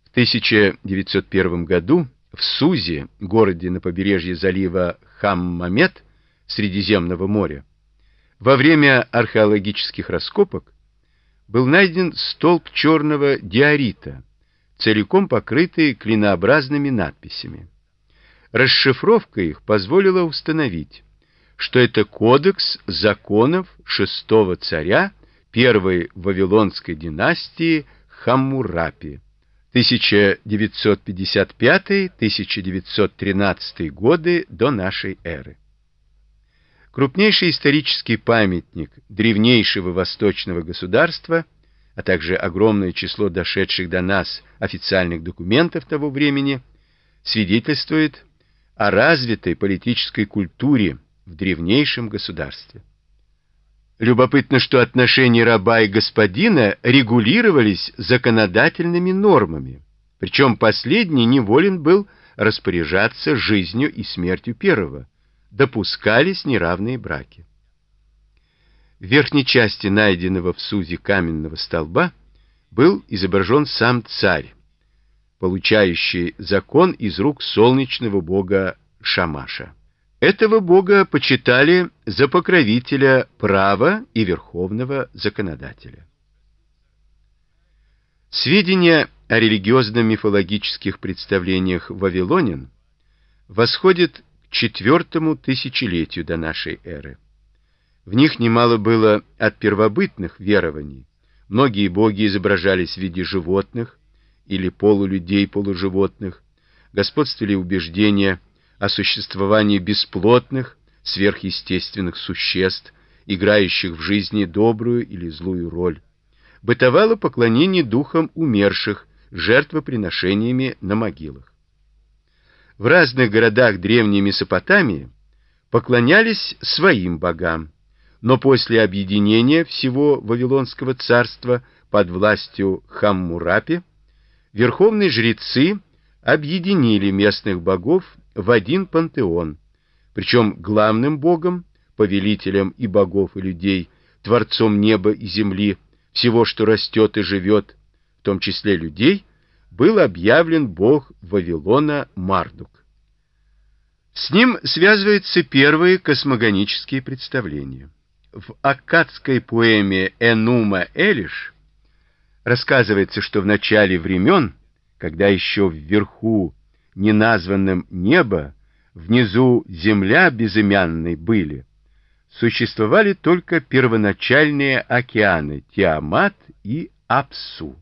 В 1901 году в Сузе, городе на побережье залива Хаммамет, Средиземного моря, во время археологических раскопок был найден столб черного диорита, целиком покрытый клинообразными надписями. Расшифровка их позволила установить, что это кодекс законов шестого царя первой Вавилонской династии Хаммурапи, 1955-1913 годы до нашей эры. Крупнейший исторический памятник древнейшего восточного государства, а также огромное число дошедших до нас официальных документов того времени, свидетельствует о развитой политической культуре в древнейшем государстве. Любопытно, что отношения раба и господина регулировались законодательными нормами, причем последний неволен был распоряжаться жизнью и смертью первого, допускались неравные браки. В верхней части найденного в Сузе каменного столба был изображен сам царь, получающий закон из рук солнечного бога Шамаша. Этого бога почитали за покровителя права и верховного законодателя. Сведения о религиозно-мифологических представлениях вавилонян восходят к IV тысячелетию до нашей эры. В них немало было от первобытных верований. Многие боги изображались в виде животных или полулюдей-полуживотных, господствовали убеждения о существовании бесплотных, сверхъестественных существ, играющих в жизни добрую или злую роль. Бытовало поклонение духам умерших, жертвоприношениями на могилах. В разных городах древней Месопотамии поклонялись своим богам, но после объединения всего Вавилонского царства под властью Хаммурапи верховные жрецы объединили местных богов в один пантеон, причем главным богом, повелителем и богов, и людей, творцом неба и земли, всего, что растет и живет, в том числе людей, был объявлен бог Вавилона Мардук. С ним связываются первые космогонические представления. В аккадской поэме «Энума Элиш» рассказывается, что в начале времен, когда еще вверху неназванном небо, внизу земля безымянной были, существовали только первоначальные океаны Тиамат и Апсу.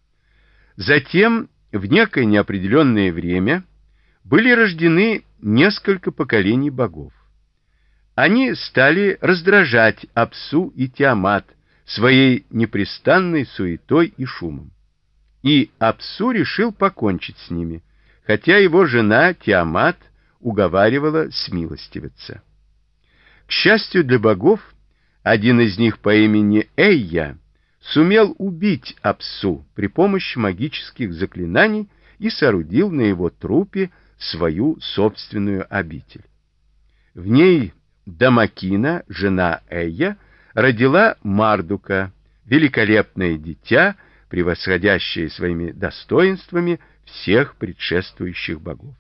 Затем, в некое неопределенное время, были рождены несколько поколений богов. Они стали раздражать Апсу и Тиамат своей непрестанной суетой и шумом. И Апсу решил покончить с ними, хотя его жена Тиамат уговаривала смилостивиться. К счастью для богов, один из них по имени Эйя сумел убить Апсу при помощи магических заклинаний и соорудил на его трупе свою собственную обитель. В ней Дамакина, жена Эйя, родила Мардука, великолепное дитя, превосходящее своими достоинствами всех предшествующих богов.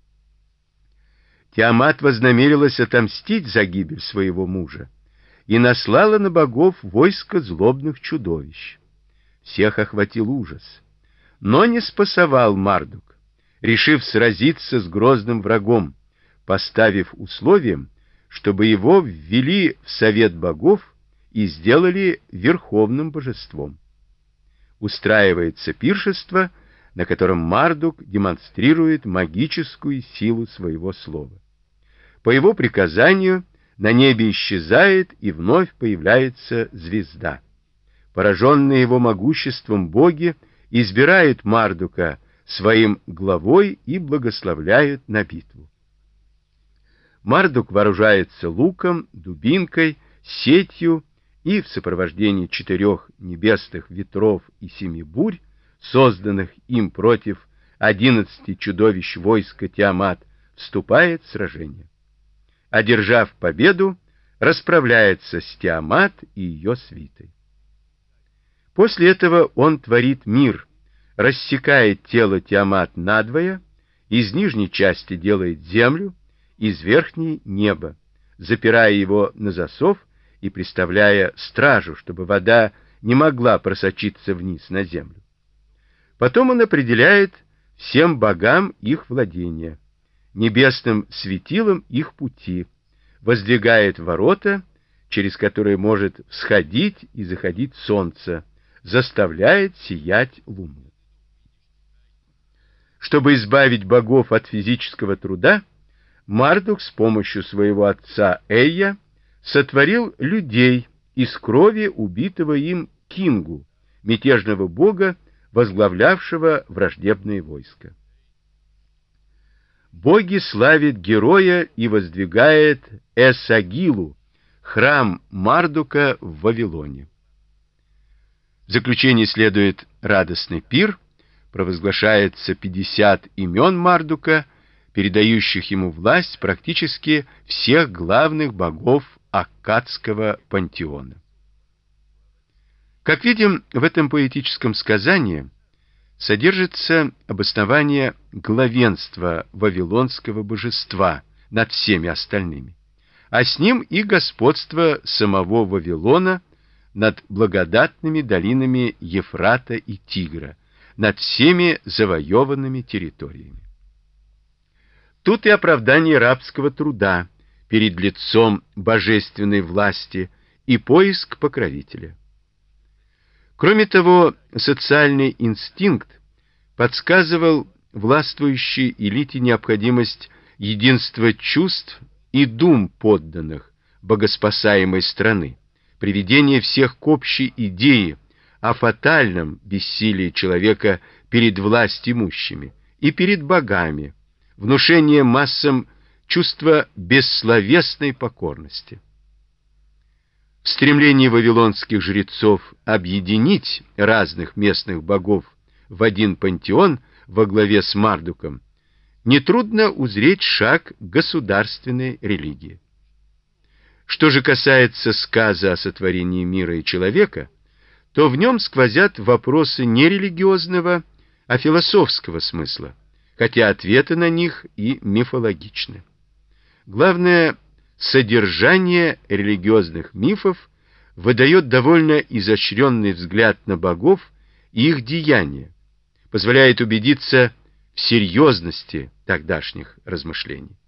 Тиамат вознамерилась отомстить за гибель своего мужа и наслала на богов войско злобных чудовищ. Всех охватил ужас, но не спасовал Мардук, решив сразиться с грозным врагом, поставив условием, чтобы его ввели в совет богов и сделали верховным божеством. Устраивается пиршество, на котором Мардук демонстрирует магическую силу своего слова. По его приказанию на небе исчезает и вновь появляется звезда. Пораженные его могуществом боги избирают Мардука своим главой и благословляют на битву. Мардук вооружается луком, дубинкой, сетью и в сопровождении 4 небесных ветров и 7 бурь, созданных им против 11 чудовищ войска Тиамат, вступает в сражение. Одержав победу, расправляется с Тиамат и ее свитой. После этого он творит мир, рассекает тело Тиамат надвое, из нижней части делает землю, из верхней — небо, запирая его на засов и приставляя стражу, чтобы вода не могла просочиться вниз на землю. Потом он определяет всем богам их владения, небесным светилам их пути, воздвигает ворота, через которые может всходить и заходить солнце, заставляет сиять луну. Чтобы избавить богов от физического труда, Мардук с помощью своего отца Эйя сотворил людей из крови убитого им Кингу, мятежного бога, возглавлявшего враждебные войска. Боги славят героя и воздвигает Эсагилу, храм Мардука в Вавилоне. В заключение следует радостный пир, провозглашается 50 имен Мардука, передающих ему власть практически всех главных богов аккадского пантеона. Как видим, в этом поэтическом сказании содержится обоснование главенства вавилонского божества над всеми остальными, а с ним и господство самого Вавилона над благодатными долинами Ефрата и Тигра, над всеми завоеванными территориями. Тут и оправдание рабского труда перед лицом божественной власти и поиск покровителя. Кроме того, социальный инстинкт подсказывал властвующей элите необходимость единства чувств и дум подданных богоспасаемой страны, приведение всех к общей идее о фатальном бессилии человека перед властимущими и перед богами, внушение массам чувства бессловесной покорности. В стремлении вавилонских жрецов объединить разных местных богов в один пантеон во главе с Мардуком нетрудно узреть шаг государственной религии. Что же касается сказа о сотворении мира и человека, то в нем сквозят вопросы не религиозного, а философского смысла, хотя ответы на них и мифологичны. Главное, содержание религиозных мифов выдает довольно изощренный взгляд на богов и их деяния, позволяет убедиться в серьезности тогдашних размышлений.